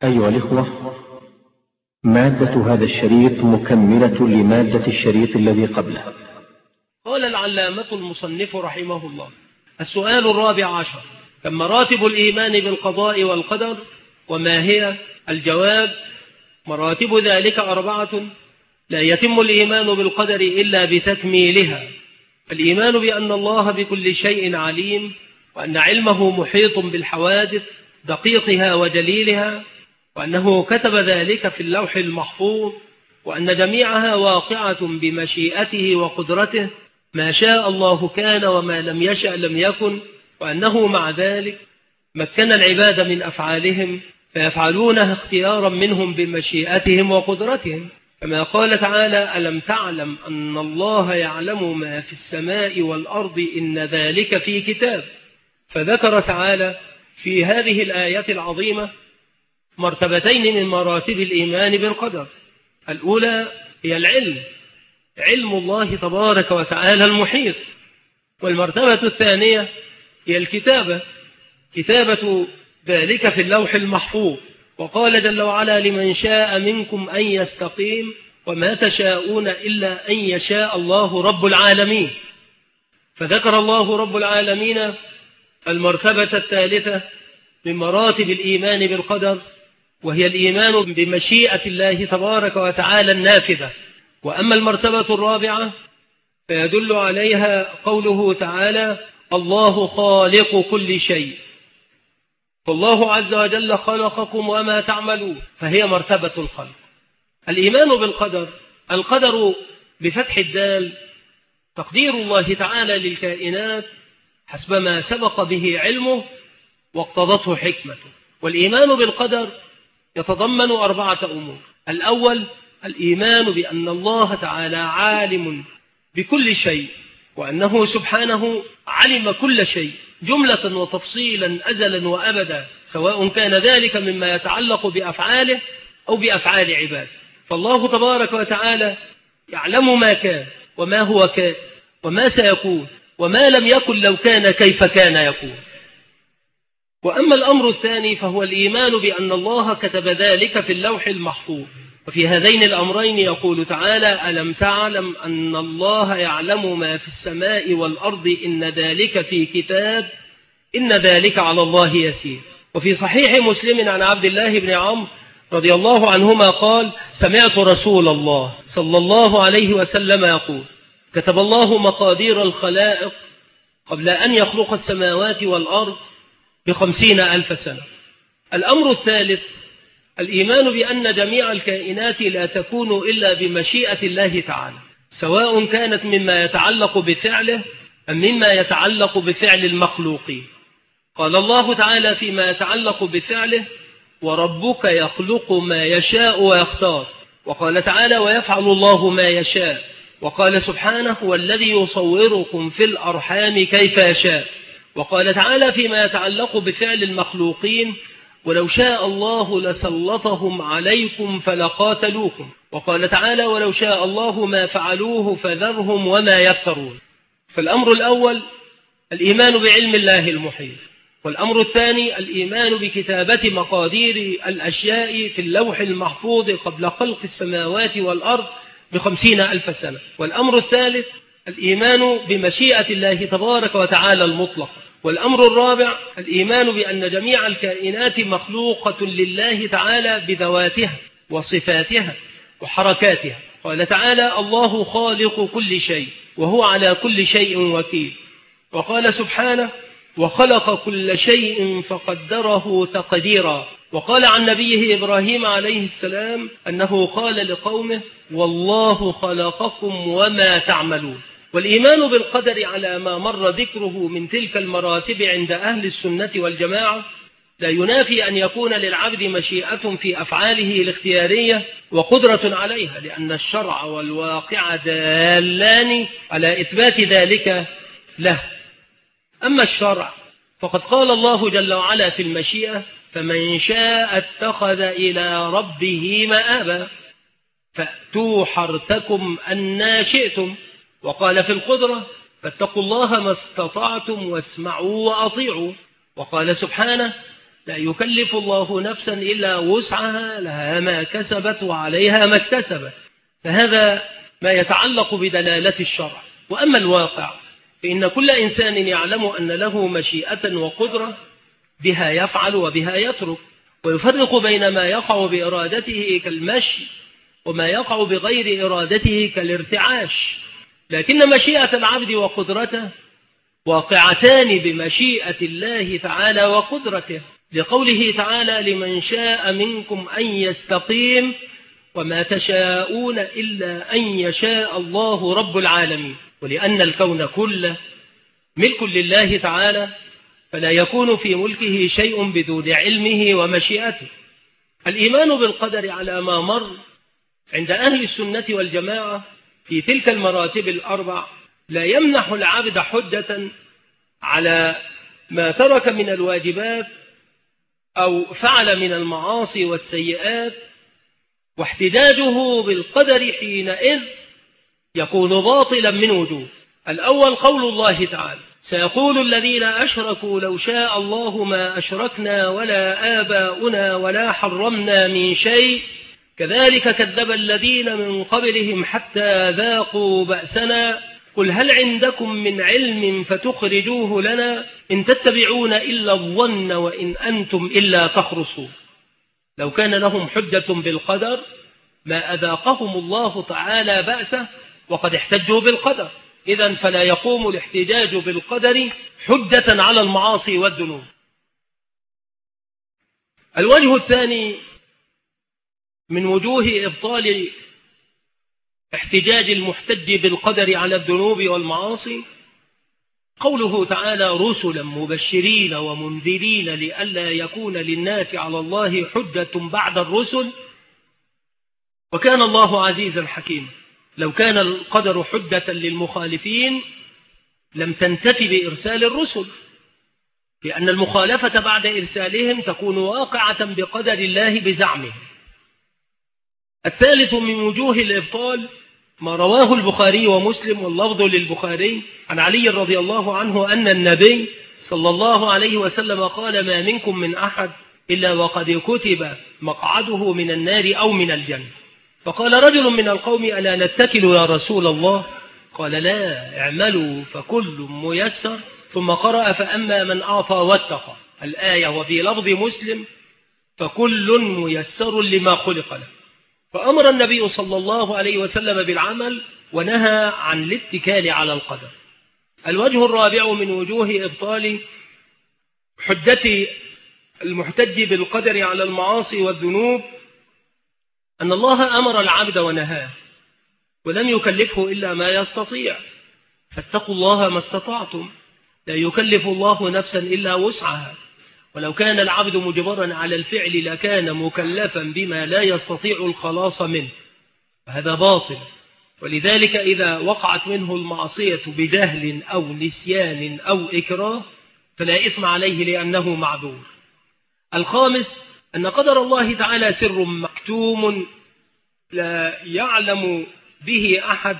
أيها الإخوة، مادة هذا الشريط مكملة لمادة الشريط الذي قبله. قال العلامة المصنف رحمه الله: السؤال 14: كم مراتب الإيمان بالقضاء والقدر وما هي؟ الجواب: مراتب ذلك 4. لا يتم الإيمان بالقدر إلا بتكميلها. الإيمان بأن الله بكل شيء عليم، وأن علمه محيط بالحوادث دقيقها وجليلها، وأنه كتب ذلك في اللوح المحفوظ، وأن جميعها واقعة بمشيئته وقدرته، ما شاء الله كان وما لم يشأ لم يكن، وأنه مع ذلك مكن العباد من أفعالهم فيفعلونها اختيارا منهم بمشيئتهم وقدرتهم، كما قال تعالى: ألم تعلم أن الله يعلم ما في السماء والأرض إن ذلك في كتاب. فذكر تعالى في هذه الآية العظيمة مرتبتين من مراتب الإيمان بالقدر. الأولى هي العلم، علم الله تبارك وتعالى المحيط. والمرتبة الثانية هي الكتابة، كتابة ذلك في اللوح المحفوظ. وقال جل وعلا: لمن شاء منكم أن يستقيم وما تشاءون إلا أن يشاء الله رب العالمين. فذكر الله رب العالمين المرتبة الثالثة من مراتب الإيمان بالقدر، وهي الإيمان بمشيئة الله تبارك وتعالى النافذة. وأما المرتبة الرابعة فيدل عليها قوله تعالى: الله خالق كل شيء، فالله عز وجل خلقكم وما تعملون، فهي مرتبة الخلق. الإيمان بالقدر، القدر بفتح الدال تقدير الله تعالى للكائنات حسب ما سبق به علمه واقتضته حكمته. والإيمان بالقدر يتضمن 4 أمور. الأول: الإيمان بأن الله تعالى عالم بكل شيء، وأنه سبحانه علم كل شيء جملة وتفصيلا أزلا وأبدا، سواء كان ذلك مما يتعلق بأفعاله أو بأفعال عباده. فالله تبارك وتعالى يعلم ما كان وما هو كان وما سيكون وما لم يكن لو كان كيف كان يكون. وأما الأمر الثاني فهو الإيمان بأن الله كتب ذلك في اللوح المحفوظ. وفي هذين الأمرين يقول تعالى: ألم تعلم أن الله يعلم ما في السماء والأرض إن ذلك في كتاب إن ذلك على الله يسير. وفي صحيح مسلم عن عبد الله بن عمرو رضي الله عنهما قال: سمعت رسول الله صلى الله عليه وسلم يقول: كتب الله مقادير الخلائق قبل أن يخلق السماوات والأرض ب50,000 سنة. الأمر الثالث: الإيمان بأن جميع الكائنات لا تكون إلا بمشيئة الله تعالى، سواء كانت مما يتعلق بفعله أم مما يتعلق بفعل المخلوقين. قال الله تعالى فيما يتعلق بفعله: وربك يخلق ما يشاء ويختار. وقال تعالى: ويفعل الله ما يشاء. وقال سبحانه: والذي يصوركم في الأرحام كيف يشاء. وقال تعالى فيما يتعلق بفعل المخلوقين: ولو شاء الله لسلطهم عليكم فلقاتلوكم. وقال تعالى: ولو شاء الله ما فعلوه فذرهم وما يفترون. فالأمر الأول الإيمان بعلم الله المحيط، والأمر الثاني الإيمان بكتابة مقادير الأشياء في اللوح المحفوظ قبل خلق السماوات والأرض ب50,000 سنة. والأمر الثالث الإيمان بمشيئة الله تبارك وتعالى المطلقة. والأمر الرابع الإيمان بأن جميع الكائنات مخلوقة لله تعالى بذواتها وصفاتها وحركاتها. قال تعالى: الله خالق كل شيء وهو على كل شيء وكيل. وقال سبحانه: وخلق كل شيء فقدره تقديرا. وقال عن نبيه إبراهيم عليه السلام أنه قال لقومه: والله خلقكم وما تعملون. والإيمان بالقدر على ما مر ذكره من تلك المراتب عند أهل السنة والجماعة لا ينافي أن يكون للعبد مشيئة في أفعاله الاختيارية وقدرة عليها، لأن الشرع والواقع دالان على إثبات ذلك له. أما الشرع فقد قال الله جل وعلا في المشيئة: فمن شاء اتخذ إلى ربه مآبا، فأتوا حرثكم أنى شئتم. وقال في القدرة: فاتقوا الله ما استطعتم واسمعوا وأطيعوا. وقال سبحانه: لا يكلف الله نفسا إلا وسعها، لها ما كسبت وعليها ما اكتسبت. فهذا ما يتعلق بدلالة الشرع. وأما الواقع فإن كل إنسان يعلم أن له مشيئة وقدرة، بها يفعل وبها يترك، ويفرق بين ما يقع بإرادته كالمشي وما يقع بغير إرادته كالارتعاش. لكن مشيئة العبد وقدرته واقعتان بمشيئة الله تعالى وقدرته، لقوله تعالى: لمن شاء منكم أن يستقيم وما تشاءون إلا أن يشاء الله رب العالمين. ولأن الكون كله ملك لله تعالى، فلا يكون في ملكه شيء بدون علمه ومشيئته. الإيمان بالقدر على ما مر عند أهل السنة والجماعة في تلك المراتب الأربع لا يمنح العبد حجة على ما ترك من الواجبات أو فعل من المعاصي والسيئات، واحتجاجه بالقدر حينئذ يكون باطلا من وجوه. الأول قول الله تعالى: سيقول الذين أشركوا لو شاء الله ما أشركنا ولا آباؤنا ولا حرمنا من شيء كذلك كذب الذين من قبلهم حتى ذاقوا بأسنا قل هل عندكم من علم فتخرجوه لنا إن تتبعون إلا الظن وإن أنتم إلا تخرصون. لو كان لهم حجة بالقدر ما أذاقهم الله تعالى بأسه وقد احتجوا بالقدر. إذن فلا يقوم الاحتجاج بالقدر حجة على المعاصي والذنوب. الوجه الثاني من وجوه إبطال احتجاج المحتج بالقدر على الذنوب والمعاصي قوله تعالى: رسلا مبشرين ومنذرين لئلا يكون للناس على الله حجة بعد الرسل وكان الله عزيزا حكيما. لو كان القدر حجة للمخالفين لم تنتفي بإرسال الرسل، لأن المخالفة بعد إرسالهم تكون واقعة بقدر الله بزعمه. الثالث من وجوه الإبطال ما رواه البخاري ومسلم واللفظ للبخاري عن علي رضي الله عنه أن النبي صلى الله عليه وسلم قال: ما منكم من أحد إلا وقد كتب مقعده من النار أو من الجنة. فقال رجل من القوم: ألا نتكل يا رسول الله؟ قال: لا، اعملوا فكل ميسر. ثم قرأ: فأما من أعطى واتقى الآية. وفي لفظ مسلم: فكل ميسر لما خلق له. فأمر النبي صلى الله عليه وسلم بالعمل ونهى عن الاتكال على القدر. الوجه الرابع من وجوه إبطال حجة المحتج بالقدر على المعاصي والذنوب أن الله أمر العبد ونهاه ولم يكلفه إلا ما يستطيع. فاتقوا الله ما استطعتم، لا يكلف الله نفسا إلا وسعها. ولو كان العبد مجبرا على الفعل لكان مكلفا بما لا يستطيع الخلاص منه، فهذا باطل. ولذلك إذا وقعت منه المعصية بجهل أو نسيان أو إكراه فلا إثم عليه لأنه معذور. الخامس أن قدر الله تعالى سر مكتوم لا يعلم به أحد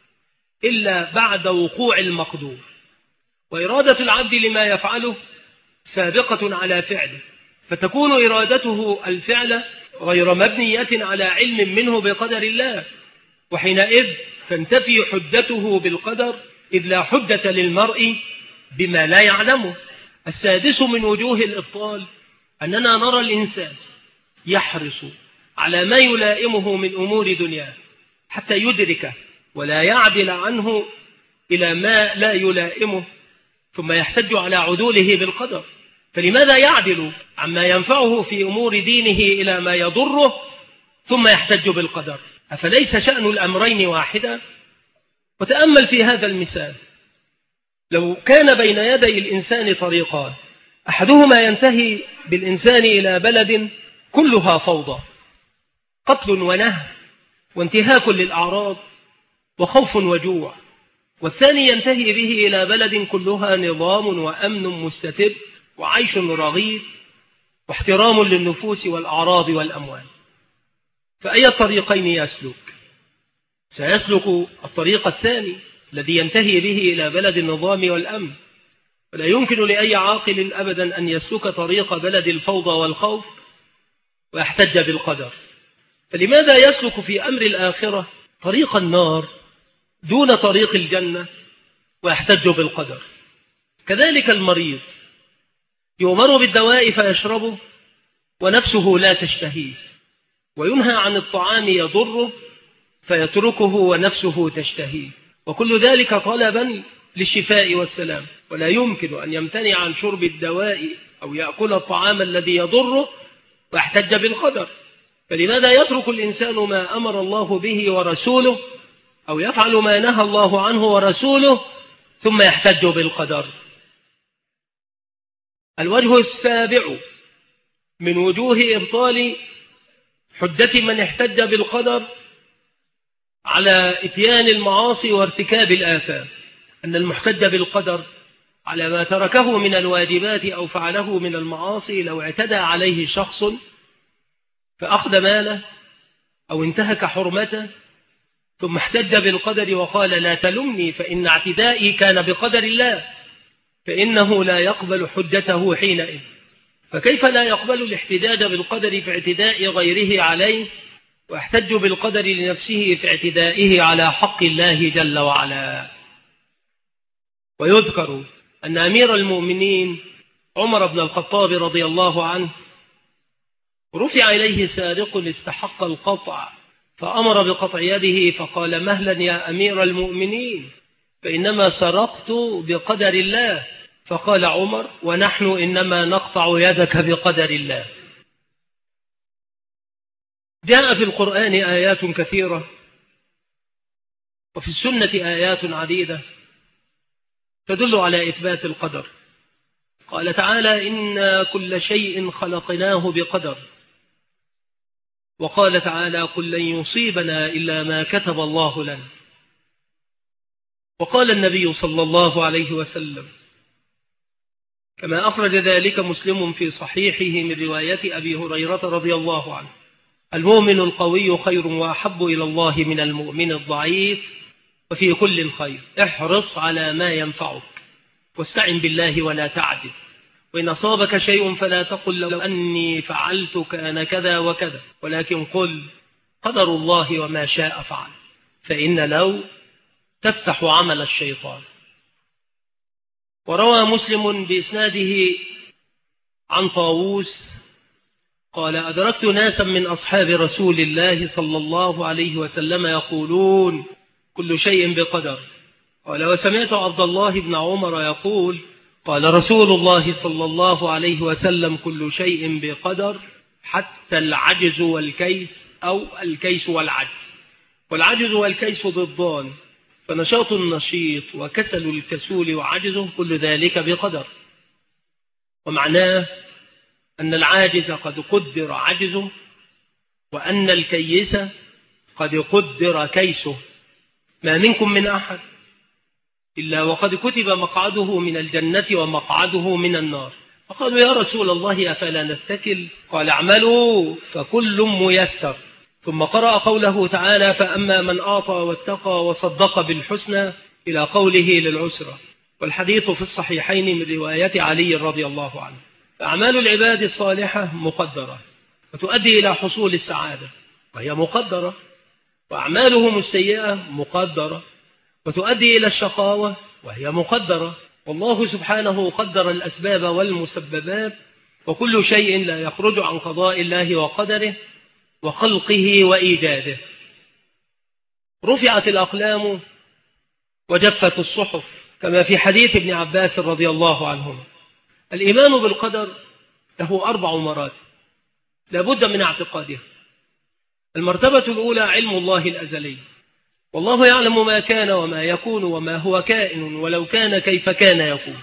إلا بعد وقوع المقدور، وإرادة العبد لما يفعله سابقة على فعله، فتكون إرادته الفعل غير مبنية على علم منه بقدر الله، وحينئذ تنتفي حجته بالقدر إذ لا حجة للمرء بما لا يعلمه. السادس من وجوه الإبطال أننا نرى الإنسان يحرص على ما يلائمه من أمور دنياه حتى يدركه ولا يعدل عنه إلى ما لا يلائمه، ثم يحتج على عدوله بالقدر. فلماذا يعدل عما ينفعه في أمور دينه إلى ما يضره ثم يحتج بالقدر؟ أفليس شأن الأمرين واحدا؟ وتأمل في هذا المثال. لو كان بين يدي الإنسان طريقان، أحدهما ينتهي بالإنسان إلى بلد كلها فوضى، قتل ونهب وانتهاك للأعراض وخوف وجوع، والثاني ينتهي به إلى بلد كلها نظام وأمن مستتب وعيش رغيد واحترام للنفوس والأعراض والأموال. فأي الطريقين يسلك؟ سيسلك الطريق الثاني الذي ينتهي به إلى بلد النظام والأمن. ولا يمكن لأي عاقل أبدا أن يسلك طريق بلد الفوضى والخوف ويحتج بالقدر. فلماذا يسلك في أمر الآخرة طريق النار دون طريق الجنة ويحتج بالقدر؟ كذلك المريض يؤمر بالدواء فيشربه ونفسه لا تشتهيه، وينهى عن الطعام يضره فيتركه ونفسه تشتهيه، وكل ذلك طلبا للشفاء والسلام. ولا يمكن أن يمتنع عن شرب الدواء أو يأكل الطعام الذي يضره ويحتج بالقدر. فلماذا يترك الإنسان ما أمر الله به ورسوله أو يفعل ما نهى الله عنه ورسوله ثم يحتج بالقدر؟ الوجه السابع من وجوه إبطال حجة من احتج بالقدر على إتيان المعاصي وارتكاب الآثام، أن المحتج بالقدر على ما تركه من الواجبات أو فعله من المعاصي لو اعتدى عليه شخص فأخذ ماله أو انتهك حرمته ثم احتج بالقدر وقال لا تلمني فإن اعتدائي كان بقدر الله، فإنه لا يقبل حجته حينئذ. فكيف لا يقبل الاحتجاج بالقدر في اعتداء غيره عليه ويحتج بالقدر لنفسه في اعتدائه على حق الله جل وعلا؟ ويذكر أن أمير المؤمنين عمر بن الخطاب رضي الله عنه رفع إليه سارق استحق القطع فأمر بقطع يده فقال مهلا يا أمير المؤمنين فإنما سرقت بقدر الله. فقال عمر ونحن إنما نقطع يدك بقدر الله. جاء في القرآن آيات كثيرة وفي السنة آيات عديدة تدل على إثبات القدر. قال تعالى إنا كل شيء خلقناه بقدر، وقال تعالى قل لن يصيبنا إلا ما كتب الله لنا. وقال النبي صلى الله عليه وسلم كما أخرج ذلك مسلم في صحيحه من رواية أبي هريرة رضي الله عنه المؤمن القوي خير وأحب إلى الله من المؤمن الضعيف وفي كل خير احرص على ما ينفعك واستعن بالله ولا تعجز، وإن أصابك شيء فلا تقل لو أني فعلت كان كذا وكذا، ولكن قل قدر الله وما شاء فعل، فإن لو تفتح عمل الشيطان. وروى مسلم بإسناده عن طاووس قال أدركت ناسا من أصحاب رسول الله صلى الله عليه وسلم يقولون كل شيء بقدر. قال وسمعت عبد الله بن عمر يقول قال رسول الله صلى الله عليه وسلم كل شيء بقدر حتى العجز والكيس أو الكيس والعجز، والعجز والكيس ضدان، فنشاط النشيط وكسل الكسول وعجزه كل ذلك بقدر. ومعناه أن العاجز قد قدر عجزه وأن الكيس قد قدر كيسه. ما منكم من أحد إلا وقد كتب مقعده من الجنة ومقعده من النار. فقالوا يا رسول الله أفلا نتكل؟ قال اعملوا فكل ميسر. ثم قرأ قوله تعالى فأما من أعطى واتقى وصدق بالحسنى إلى قوله للعسرى، والحديث في الصحيحين من رواية علي رضي الله عنه. فأعمال العباد الصالحة مقدرة وتؤدي إلى حصول السعادة وهي مقدرة، وأعمالهم السيئة مقدرة وتؤدي إلى الشقاوة وهي مقدرة. والله سبحانه قدر الأسباب والمسببات، وكل شيء لا يخرج عن قضاء الله وقدره وخلقه وإيجاده. رفعت الأقلام وجفت الصحف كما في حديث ابن عباس رضي الله عنهما. الإيمان بالقدر له 4 مراتب لا بد من اعتقادها. المرتبة الأولى علم الله الأزلي، والله يعلم ما كان وما يكون وما هو كائن ولو كان كيف كان يكون.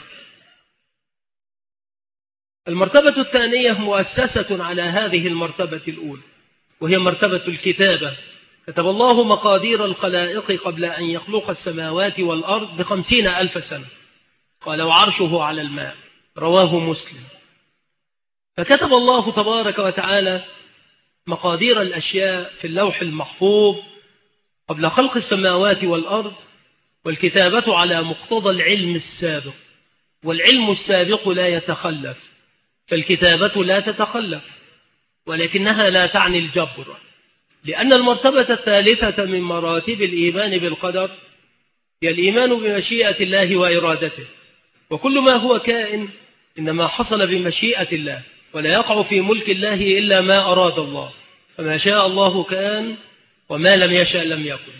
المرتبة الثانية مؤسسة على هذه المرتبة الأولى، وهي مرتبة الكتابة. كتب الله مقادير الخلائق قبل أن يخلق السماوات والأرض ب50,000 سنة. قال وعرشه على الماء، رواه مسلم. فكتب الله تبارك وتعالى مقادير الأشياء في اللوح المحفوظ قبل خلق السماوات والأرض، والكتابة على مقتضى العلم السابق. والعلم السابق لا يتخلف، فالكتابة لا تتخلف، ولكنها لا تعني الجبر، لأن المرتبة الثالثة من مراتب الإيمان بالقدر هي الإيمان بمشيئة الله وإرادته، وكل ما هو كائن إنما حصل بمشيئة الله، ولا يقع في ملك الله إلا ما أراد الله، فما شاء الله كان وما لم يشأ لم يكن.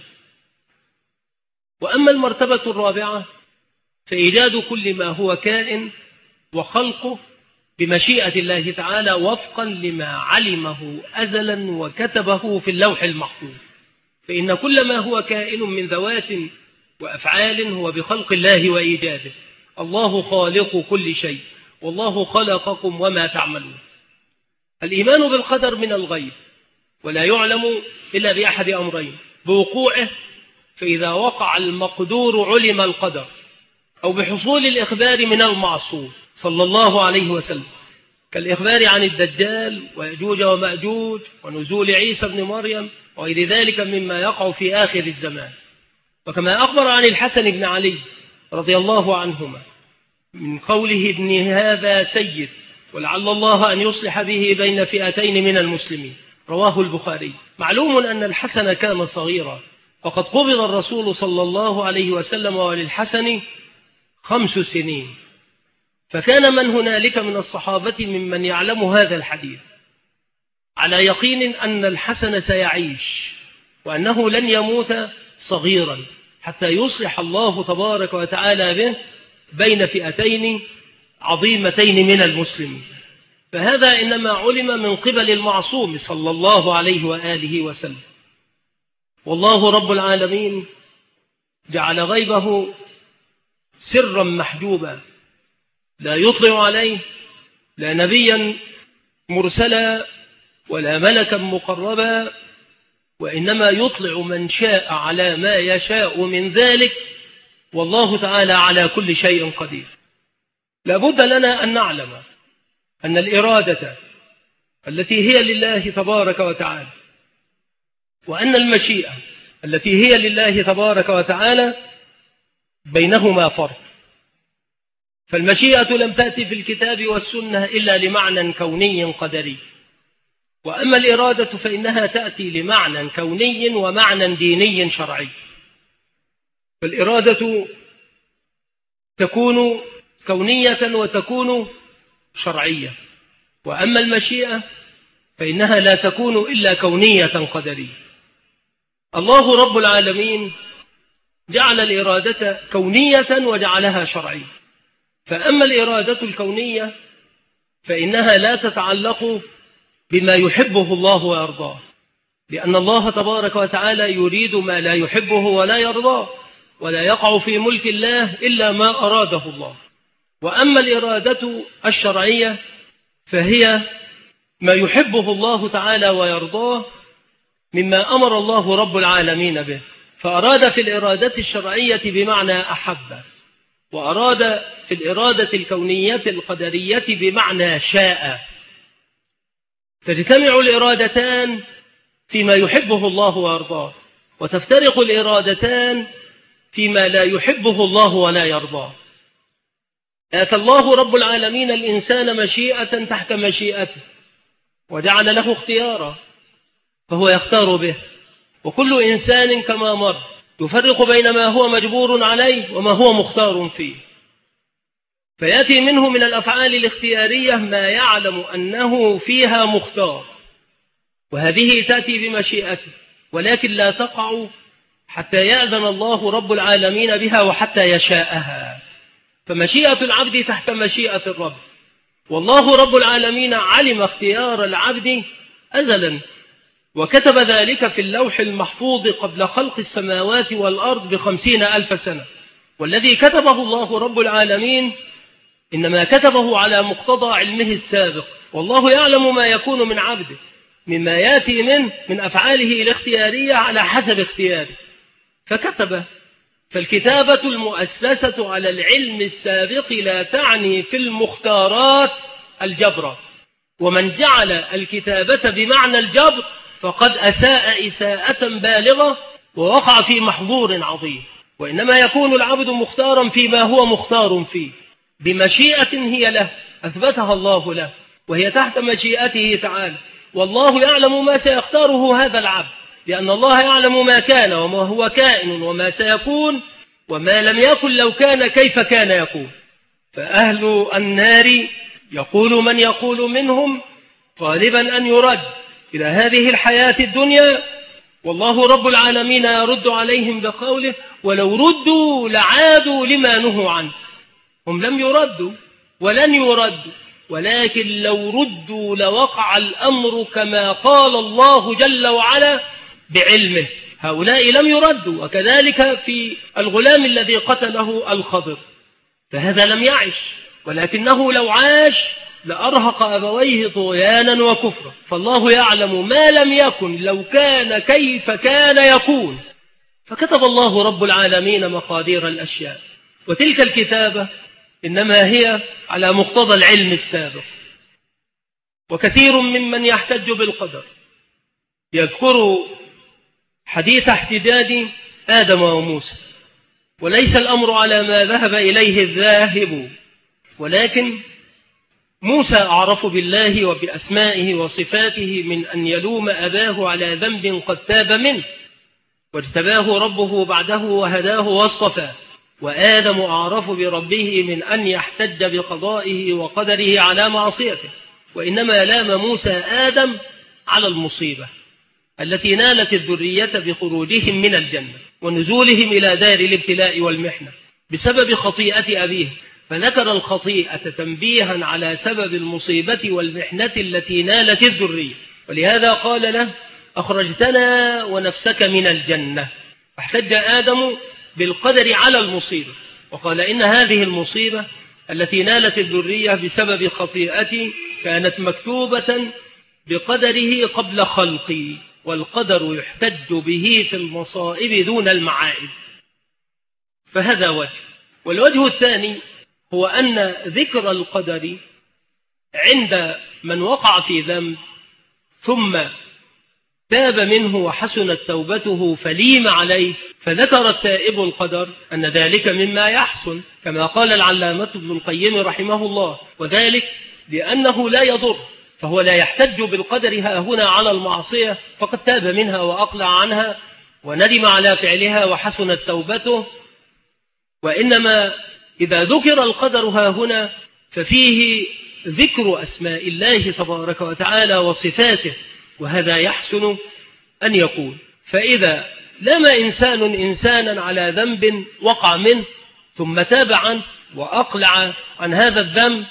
وأما المرتبة الرابعة فإيجاد كل ما هو كائن وخلقه بمشيئة الله تعالى وفقا لما علمه أزلا وكتبه في اللوح المحفوظ، فإن كل ما هو كائن من ذوات وأفعال هو بخلق الله وإيجاده. الله خالق كل شيء، والله خلقكم وما تعملون. الإيمان بالقدر من الغيب، ولا يعلم إلا بأحد أمرين: بوقوعه، فإذا وقع المقدور علم القدر، أو بحصول الإخبار من المعصوم صلى الله عليه وسلم، كالإخبار عن الدجال ويأجوج ومأجوج ونزول عيسى بن مريم وغير ذلك مما يقع في آخر الزمان. وكما أخبر عن الحسن بن علي رضي الله عنهما من قوله: ابن هذا سيد، ولعل الله أن يصلح به بين فئتين من المسلمين، رواه البخاري. معلوم أن الحسن كان صغيرا، فقد قبض الرسول صلى الله عليه وسلم وللحسن 5 سنين، فكان من هنالك من الصحابة ممن يعلم هذا الحديث على يقين أن الحسن سيعيش، وأنه لن يموت صغيرا حتى يصلح الله تبارك وتعالى به بين فئتين عظيمتين من المسلمين. فهذا إنما علم من قبل المعصوم صلى الله عليه وآله وسلم. والله رب العالمين جعل غيبه سرا محجوبا لا يطلع عليه لا نبيا مرسلا ولا ملكا مقربا، وإنما يطلع من شاء على ما يشاء من ذلك، والله تعالى على كل شيء قدير. لابد لنا أن نعلم أن الإرادة التي هي لله تبارك وتعالى، وأن المشيئة التي هي لله تبارك وتعالى بينهما فرق. فالمشيئة لم تأتي في الكتاب والسنة إلا لمعنى كوني قدري، وأما الإرادة فإنها تأتي لمعنى كوني ومعنى ديني شرعي. فالإرادة تكون كونية وتكون شرعية، وأما المشيئة فإنها لا تكون إلا كونية قدرية. الله رب العالمين جعل الإرادة كونية وجعلها شرعية. فأما الإرادة الكونية فإنها لا تتعلق بما يحبه الله ويرضاه، لأن الله تبارك وتعالى يريد ما لا يحبه ولا يرضاه، ولا يقع في ملك الله إلا ما أراده الله. وأما الإرادة الشرعية فهي ما يحبه الله تعالى ويرضاه مما أمر الله رب العالمين به، فأراد في الإرادة الشرعية بمعنى أحب، وأراد في الإرادة الكونية القدرية بمعنى شاء. تجتمع الإرادتان فيما يحبه الله ويرضاه، وتفترق الإرادتان فيما لا يحبه الله ولا يرضاه. آتى الله رب العالمين الإنسان مشيئة تحت مشيئته، وجعل له اختيارا فهو يختار به، وكل إنسان كما مر يفرق بين ما هو مجبور عليه وما هو مختار فيه، فيأتي منه من الأفعال الاختيارية ما يعلم أنه فيها مختار، وهذه تأتي بمشيئته، ولكن لا تقع حتى يأذن الله رب العالمين بها وحتى يشاءها. فمشيئة العبد تحت مشيئة الرب، والله رب العالمين علم اختيار العبد أزلا، وكتب ذلك في اللوح المحفوظ قبل خلق السماوات والأرض ب50,000 سنة. والذي كتبه الله رب العالمين إنما كتبه على مقتضى علمه السابق، والله يعلم ما يكون من عبده مما يأتي منه من أفعاله الاختيارية على حسب اختياره فكتبه. فالكتابة المؤسسة على العلم السابق لا تعني في المختارات الجبر، ومن جعل الكتابة بمعنى الجبر فقد أساء إساءة بالغة ووقع في محظور عظيم. وإنما يكون العبد مختارا فيما هو مختار فيه، بمشيئة هي له أثبتها الله له، وهي تحت مشيئته تعالى. والله يعلم ما سيختاره هذا العبد، لأن الله يعلم ما كان وما هو كائن وما سيكون، وما لم يكن لو كان كيف كان يكون. فأهل النار يقول من يقول منهم طالبا أن يرد إلى هذه الحياة الدنيا، والله رب العالمين يرد عليهم بقوله: ولو ردوا لعادوا لما نهوا عنه. هم لم يردوا ولن يردوا، ولكن لو ردوا لوقع الأمر كما قال الله جل وعلا بعلمه. هؤلاء لم يردوا، وكذلك في الغلام الذي قتله الخضر، فهذا لم يعش، ولكنه لو عاش لأرهق أبويه طغيانا وكفرا. فالله يعلم ما لم يكن لو كان كيف كان يكون، فكتب الله رب العالمين مقادير الأشياء، وتلك الكتابة إنما هي على مقتضى العلم السابق. وكثير ممن يحتج بالقدر يذكر حديث احتجاج آدم وموسى، وليس الأمر على ما ذهب إليه الذاهب، ولكن موسى أعرف بالله وبأسمائه وصفاته من أن يلوم أباه على ذنب قد تاب منه، واجتباه ربه بعده وهداه واصطفاه. وآدم أعرف بربه من أن يحتج بقضائه وقدره على معصيته، وإنما لام موسى آدم على المصيبة التي نالت الذرية بخروجهم من الجنة ونزولهم إلى دار الابتلاء والمحنة بسبب خطيئة أبيه، فذكر الخطيئة تنبيها على سبب المصيبة والمحنة التي نالت الذرية. ولهذا قال له: أخرجتنا ونفسك من الجنة. فاحتج آدم بالقدر على المصيبة، وقال إن هذه المصيبة التي نالت الذرية بسبب خطيئتي كانت مكتوبة بقدره قبل خلقي، والقدر يحتج به في المصائب دون المعائب. فهذا وجه. والوجه الثاني هو أن ذكر القدر عند من وقع في ذنب ثم تاب منه وحسنت توبته فليم عليه، فذكر التائب القدر أن ذلك مما يحسن، كما قال العلامة ابن القيم رحمه الله، وذلك لأنه لا يضر، فهو لا يحتج بالقدر هنا على المعصية، فقد تاب منها وأقلع عنها وندم على فعلها وحسنت توبته. وإنما إذا ذكر القدر هنا ففيه ذكر أسماء الله تبارك وتعالى وصفاته، وهذا يحسن أن يكون. فإذا لام إنسان إنسانا على ذنب وقع منه ثم تاب عنه وأقلع عن هذا الذنب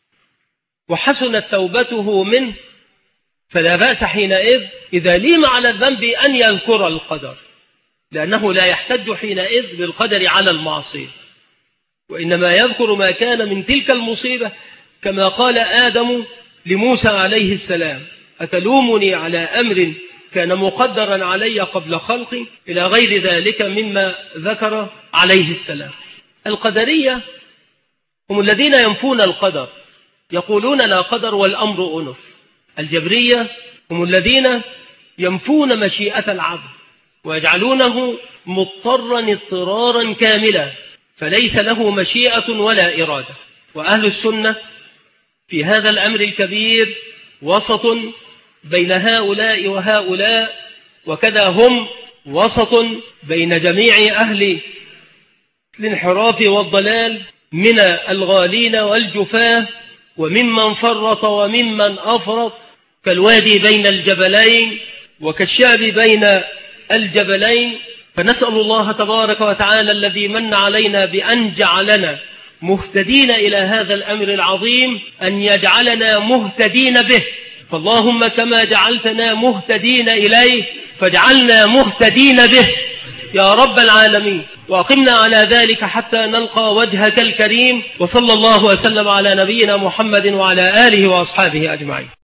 وحسنت توبته منه، فلا بأس حينئذ إذا ليم على الذنب أن يذكر القدر، لأنه لا يحتج حينئذ بالقدر على المعصية، وإنما يذكر ما كان من تلك المصيبة، كما قال آدم لموسى عليه السلام: أتلومني على أمر كان مقدرا علي قبل خلقي، إلى غير ذلك مما ذكر عليه السلام. القدرية هم الذين ينفون القدر، يقولون لا قدر والأمر أنف. الجبرية هم الذين ينفون مشيئة العبد ويجعلونه مضطرا اضطرارا كاملا، فليس له مشيئة ولا إرادة. وأهل السنة في هذا الأمر الكبير وسط بين هؤلاء وهؤلاء، وكذا هم وسط بين جميع أهل الانحراف والضلال من الغالين والجفاة، وممن فرط وممن أفرط، كالوادي بين الجبلين وكالشعب بين الجبلين. فنسأل الله تبارك وتعالى الذي من علينا بأن جعلنا مهتدين إلى هذا الأمر العظيم أن يجعلنا مهتدين به، فاللهم كما جعلتنا مهتدين إليه فاجعلنا مهتدين به يا رب العالمين، وأقمنا على ذلك حتى نلقى وجهك الكريم. وصلى الله وسلم على نبينا محمد وعلى آله وأصحابه أجمعين.